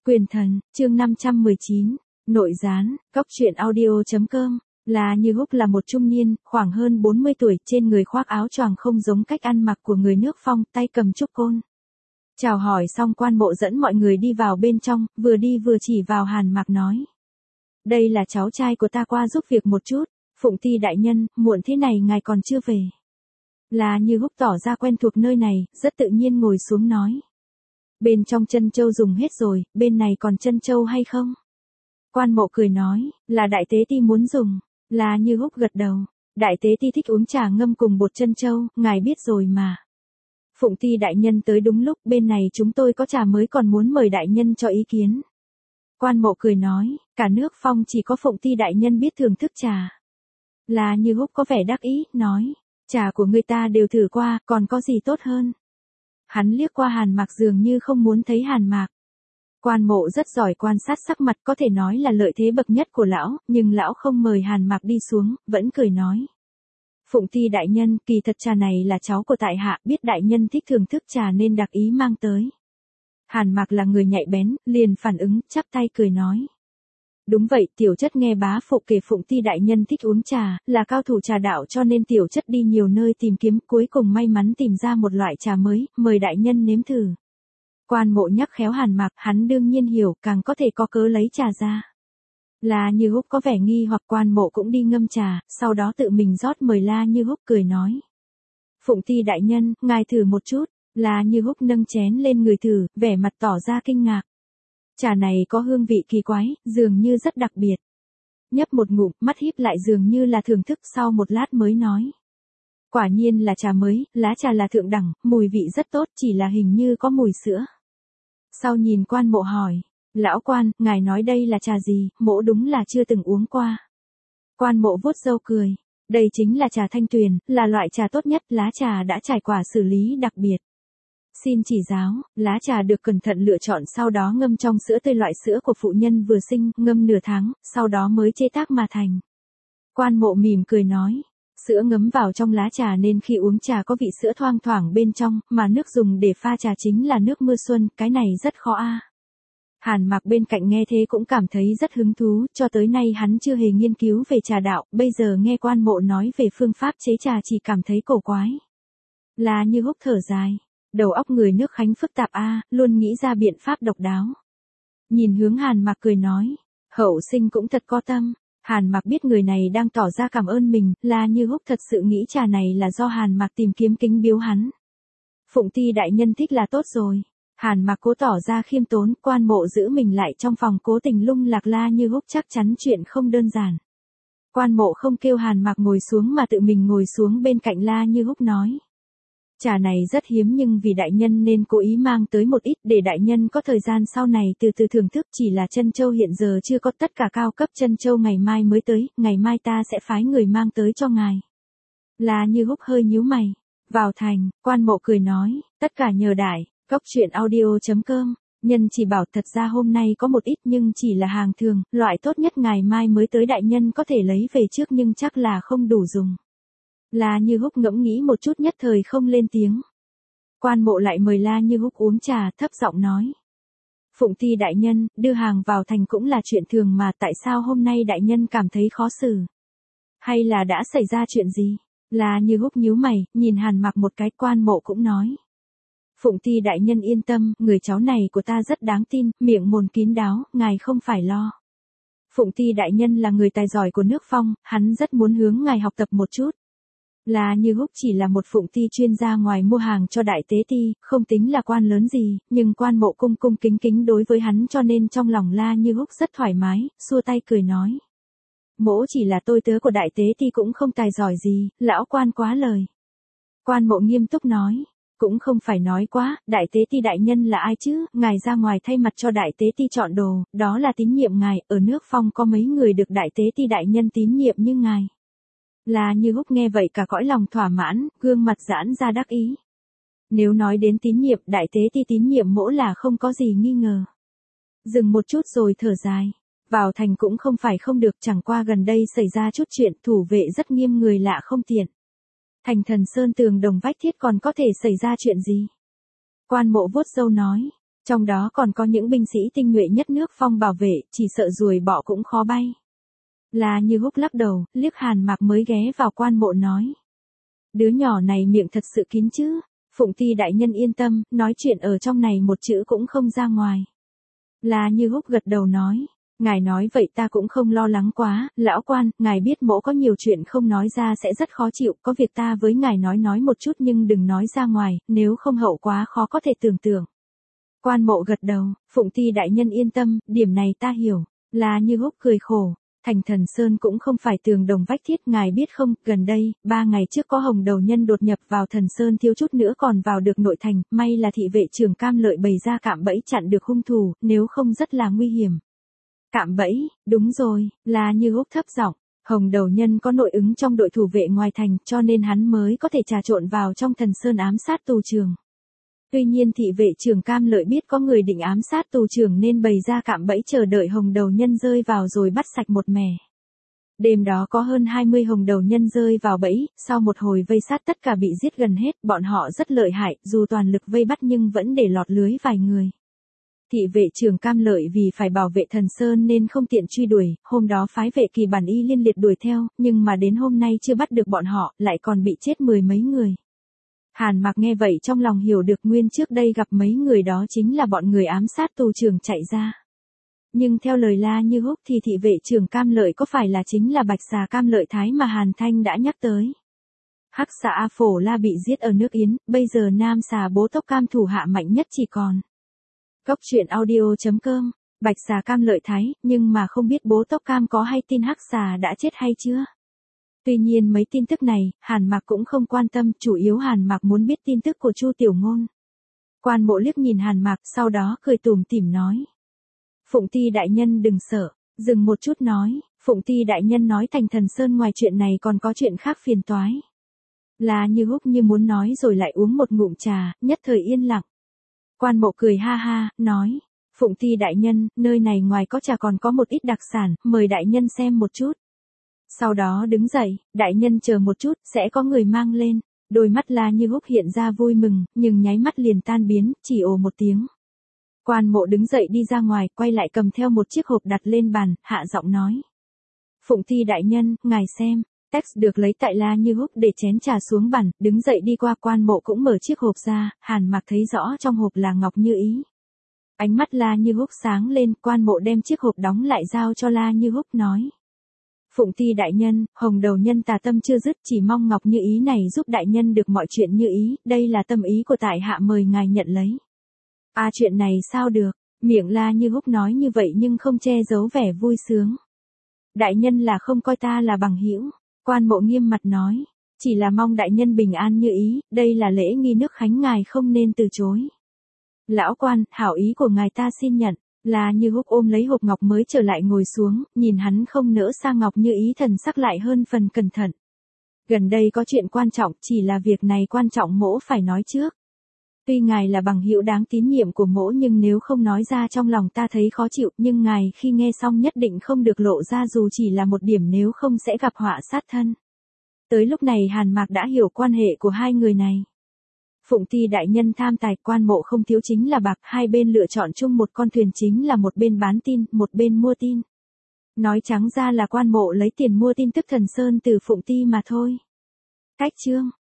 Quyền thần, chương 519, nội gián, cóc truyện audio.com. Là Như Húc là một trung niên, khoảng hơn 40 tuổi, trên người khoác áo choàng không giống cách ăn mặc của người nước Phong, tay cầm trúc côn. Chào hỏi xong Quan Mộ dẫn mọi người đi vào bên trong, vừa đi vừa chỉ vào Hàn Mạc nói. Đây là cháu trai của ta qua giúp việc một chút, Phụng Ti đại nhân, muộn thế này ngài còn chưa về. Là Như Húc tỏ ra quen thuộc nơi này, rất tự nhiên ngồi xuống nói. Bên trong chân châu dùng hết rồi, bên này còn chân châu hay không? Quan Mộ cười nói, là đại tế ti muốn dùng. Là Như Húc gật đầu, đại tế ti thích uống trà ngâm cùng bột chân châu, ngài biết rồi mà. Phụng Ti đại nhân tới đúng lúc, bên này chúng tôi có trà mới còn muốn mời đại nhân cho ý kiến. Quan Mộ cười nói, cả nước Phong chỉ có Phụng Ti đại nhân biết thưởng thức trà. Là Như Húc có vẻ đắc ý, nói, trà của người ta đều thử qua, còn có gì tốt hơn. Hắn liếc qua Hàn Mạc dường như không muốn thấy Hàn Mạc. Quan Mộ rất giỏi quan sát sắc mặt, có thể nói là lợi thế bậc nhất của lão, nhưng lão không mời Hàn Mạc đi xuống, vẫn cười nói. Phụng Ti đại nhân, kỳ thật trà này là cháu của tại hạ, biết đại nhân thích thưởng thức trà nên đặc ý mang tới. Hàn Mạc là người nhạy bén, liền phản ứng, chắp tay cười nói. Đúng vậy, tiểu chất nghe bá phụ kể Phụng Ti đại nhân thích uống trà, là cao thủ trà đạo cho nên tiểu chất đi nhiều nơi tìm kiếm, cuối cùng may mắn tìm ra một loại trà mới, mời đại nhân nếm thử. Quan Mộ nhắc khéo Hàn Mạc, hắn đương nhiên hiểu, càng có thể có cớ lấy trà ra. La Như Húc có vẻ nghi hoặc Quan Mộ cũng đi ngâm trà, sau đó tự mình rót mời La Như Húc cười nói. Phụng Ti đại nhân, ngài thử một chút. La Như Húc nâng chén lên người thử, vẻ mặt tỏ ra kinh ngạc. Trà này có hương vị kỳ quái, dường như rất đặc biệt. Nhấp một ngụm, mắt híp lại dường như là thưởng thức, sau một lát mới nói. Quả nhiên là trà mới, lá trà là thượng đẳng, mùi vị rất tốt, chỉ là hình như có mùi sữa. Sau nhìn Quan Mộ hỏi, lão quan, ngài nói đây là trà gì, mỗ đúng là chưa từng uống qua. Quan Mộ vuốt râu cười, đây chính là trà Thanh Tuyền, là loại trà tốt nhất, lá trà đã trải qua xử lý đặc biệt. Xin chỉ giáo, lá trà được cẩn thận lựa chọn sau đó ngâm trong sữa tươi loại sữa của phụ nhân vừa sinh, ngâm nửa tháng, sau đó mới chế tác mà thành. Quan Mộ mỉm cười nói, sữa ngấm vào trong lá trà nên khi uống trà có vị sữa thoang thoảng bên trong, mà nước dùng để pha trà chính là nước mưa xuân, cái này rất khó a. Hàn Mạc bên cạnh nghe thế cũng cảm thấy rất hứng thú, cho tới nay hắn chưa hề nghiên cứu về trà đạo, bây giờ nghe Quan Mộ nói về phương pháp chế trà chỉ cảm thấy cổ quái. Là Như Húc thở dài, đầu óc người nước Khánh phức tạp a, luôn nghĩ ra biện pháp độc đáo. Nhìn hướng Hàn Mạc cười nói, hậu sinh cũng thật có tâm. Hàn Mạc biết người này đang tỏ ra cảm ơn mình, là Như Húc thật sự nghĩ trà này là do Hàn Mạc tìm kiếm kính biếu hắn. Phụng Ti đại nhân thích là tốt rồi. Hàn Mạc cố tỏ ra khiêm tốn, Quan Mộ giữ mình lại trong phòng cố tình lung lạc La Như Húc chắc chắn chuyện không đơn giản. Quan Mộ không kêu Hàn Mạc ngồi xuống mà tự mình ngồi xuống bên cạnh La Như Húc nói. Trà này rất hiếm nhưng vì đại nhân nên cố ý mang tới một ít để đại nhân có thời gian sau này từ từ thưởng thức, chỉ là chân châu hiện giờ chưa có, tất cả cao cấp chân châu ngày mai mới tới, ngày mai ta sẽ phái người mang tới cho ngài. Là Như Húc hơi nhíu mày. Vào thành, Quan Mộ cười nói, tất cả nhờ đại, cóc truyện audio.com, nhân chỉ bảo thật ra hôm nay có một ít nhưng chỉ là hàng thường, loại tốt nhất ngày mai mới tới đại nhân có thể lấy về trước nhưng chắc là không đủ dùng. La Như Húc ngẫm nghĩ một chút nhất thời không lên tiếng. Quan Mộ lại mời La Như Húc uống trà, thấp giọng nói. Phụng Ti đại nhân, đưa hàng vào thành cũng là chuyện thường mà, tại sao hôm nay đại nhân cảm thấy khó xử? Hay là đã xảy ra chuyện gì? La Như Húc nhíu mày, nhìn Hàn Mạc một cái. Quan Mộ cũng nói. Phụng Ti đại nhân yên tâm, người cháu này của ta rất đáng tin, miệng mồm kín đáo, ngài không phải lo. Phụng Ti đại nhân là người tài giỏi của nước Phong, hắn rất muốn hướng ngài học tập một chút. La Như Húc chỉ là một Phụng Ti chuyên gia ngoài mua hàng cho đại tế ti, không tính là quan lớn gì, nhưng Quan Mộ cung cung kính kính đối với hắn cho nên trong lòng La Như Húc rất thoải mái, xua tay cười nói. Mỗ chỉ là tôi tớ của đại tế ti cũng không tài giỏi gì, lão quan quá lời. Quan Mộ nghiêm túc nói, cũng không phải nói quá, đại tế ti đại nhân là ai chứ, ngài ra ngoài thay mặt cho đại tế ti chọn đồ, đó là tín nhiệm ngài, ở nước Phong có mấy người được đại tế ti đại nhân tín nhiệm như ngài. Là Như Húc nghe vậy cả cõi lòng thỏa mãn, gương mặt giãn ra đắc ý. Nếu nói đến tín nhiệm, đại tế ti tín nhiệm mỗ là không có gì nghi ngờ. Dừng một chút rồi thở dài. Vào thành cũng không phải không được, chẳng qua gần đây xảy ra chút chuyện, thủ vệ rất nghiêm, người lạ không tiện. Thành Thần Sơn tường đồng vách thiết còn có thể xảy ra chuyện gì? Quan Mộ vuốt râu nói. Trong đó còn có những binh sĩ tinh nhuệ nhất nước Phong bảo vệ, chỉ sợ ruồi bọ cũng khó bay. La Như Húc lắc đầu, liếc Hàn Mạc mới ghé vào quan mộ nói. Đứa nhỏ này miệng thật sự kín chứ, Phụng Ti đại nhân yên tâm, nói chuyện ở trong này một chữ cũng không ra ngoài. La Như Húc gật đầu nói, ngài nói vậy ta cũng không lo lắng quá, lão quan, ngài biết mỗ có nhiều chuyện không nói ra sẽ rất khó chịu, có việc ta với ngài nói một chút nhưng đừng nói ra ngoài, nếu không hậu quá khó có thể tưởng tượng. Quan mộ gật đầu, Phụng Ti đại nhân yên tâm, điểm này ta hiểu. La Như Húc cười khổ, thành Thần Sơn cũng không phải tường đồng vách thiết, ngài biết không, gần đây, 3 ngày trước có hồng đầu nhân đột nhập vào Thần Sơn, thiếu chút nữa còn vào được nội thành, may là thị vệ trưởng Cam Lợi bày ra cạm bẫy chặn được hung thủ, nếu không rất là nguy hiểm. Cạm bẫy, đúng rồi, La Như Húc thấp giọng, hồng đầu nhân có nội ứng trong đội thủ vệ ngoài thành, cho nên hắn mới có thể trà trộn vào trong Thần Sơn ám sát tù trưởng. Tuy nhiên thị vệ trưởng Cam Lợi biết có người định ám sát tù trưởng nên bày ra cạm bẫy chờ đợi hồng đầu nhân rơi vào rồi bắt sạch một mẻ. Đêm đó có hơn 20 hồng đầu nhân rơi vào bẫy, sau một hồi vây sát tất cả bị giết gần hết, bọn họ rất lợi hại, dù toàn lực vây bắt nhưng vẫn để lọt lưới vài người. Thị vệ trưởng Cam Lợi vì phải bảo vệ Thần Sơn nên không tiện truy đuổi, hôm đó phái vệ kỳ bản y liên liệt đuổi theo, nhưng mà đến hôm nay chưa bắt được bọn họ, lại còn bị chết 10 mấy người. Hàn Mạc nghe vậy trong lòng hiểu được nguyên trước đây gặp mấy người đó chính là bọn người ám sát tù trưởng chạy ra. Nhưng theo lời La Như Húc thì thị vệ trưởng Cam Lợi có phải là chính là Bạch Xà Cam Lợi Thái mà Hàn Thanh đã nhắc tới. Hắc xà A Phổ La bị giết ở nước Yến, bây giờ Nam xà Bố Tốc Cam thủ hạ mạnh nhất chỉ còn. Góc truyện audio.com, Bạch Xà Cam Lợi Thái, nhưng mà không biết Bố Tốc Cam có hay tin Hắc xà đã chết hay chưa? Tuy nhiên mấy tin tức này, Hàn Mạc cũng không quan tâm, chủ yếu Hàn Mạc muốn biết tin tức của Chu Tiểu Ngôn. Quan mộ liếc nhìn Hàn Mạc, sau đó cười tủm tỉm nói. Phụng Ti đại nhân đừng sợ, dừng một chút nói, Phụng Ti đại nhân nói thành Thần Sơn ngoài chuyện này còn có chuyện khác phiền toái. La Như Húc như muốn nói rồi lại uống một ngụm trà, nhất thời yên lặng. Quan mộ cười ha ha, nói, Phụng Ti đại nhân, nơi này ngoài có trà còn có một ít đặc sản, mời đại nhân xem một chút. Sau đó đứng dậy, đại nhân chờ một chút, sẽ có người mang lên. Đôi mắt La Như Húc hiện ra vui mừng, nhưng nháy mắt liền tan biến, chỉ ồ một tiếng. Quan mộ đứng dậy đi ra ngoài, quay lại cầm theo một chiếc hộp đặt lên bàn, hạ giọng nói. Phụng Ti đại nhân, ngài xem. Text được lấy tại La Như Húc để chén trà xuống bàn, đứng dậy đi qua quan mộ cũng mở chiếc hộp ra, Hàn Mạc thấy rõ trong hộp là ngọc như ý. Ánh mắt La Như Húc sáng lên, quan mộ đem chiếc hộp đóng lại giao cho La Như Húc nói. Phụng Ti đại nhân, hồng đầu nhân tà tâm chưa dứt, chỉ mong ngọc như ý này giúp đại nhân được mọi chuyện như ý, đây là tâm ý của tại hạ, mời ngài nhận lấy. Chuyện này sao được, miệng La Như Húc nói như vậy nhưng không che giấu vẻ vui sướng. Đại nhân là không coi ta là bằng hữu, quan mộ nghiêm mặt nói, chỉ là mong đại nhân bình an như ý, đây là lễ nghi nước khánh ngài không nên từ chối. Lão quan, hảo ý của ngài ta xin nhận. La Như Húc ôm lấy hộp ngọc mới trở lại ngồi xuống, nhìn hắn không nỡ xa ngọc như ý, thần sắc lại hơn phần cẩn thận. Gần đây có chuyện quan trọng, chỉ là việc này quan trọng mỗ phải nói trước. Tuy ngài là bằng hữu đáng tín nhiệm của mỗ nhưng nếu không nói ra trong lòng ta thấy khó chịu, nhưng ngài khi nghe xong nhất định không được lộ ra dù chỉ là một điểm, nếu không sẽ gặp họa sát thân. Tới lúc này Hàn Mạc đã hiểu quan hệ của hai người này. Phụng Ti đại nhân tham tài, quan mộ không thiếu chính là bạc, hai bên lựa chọn chung một con thuyền, chính là một bên bán tin, một bên mua tin. Nói trắng ra là quan mộ lấy tiền mua tin tức Thần Sơn từ Phụng Ti mà thôi. Cách chương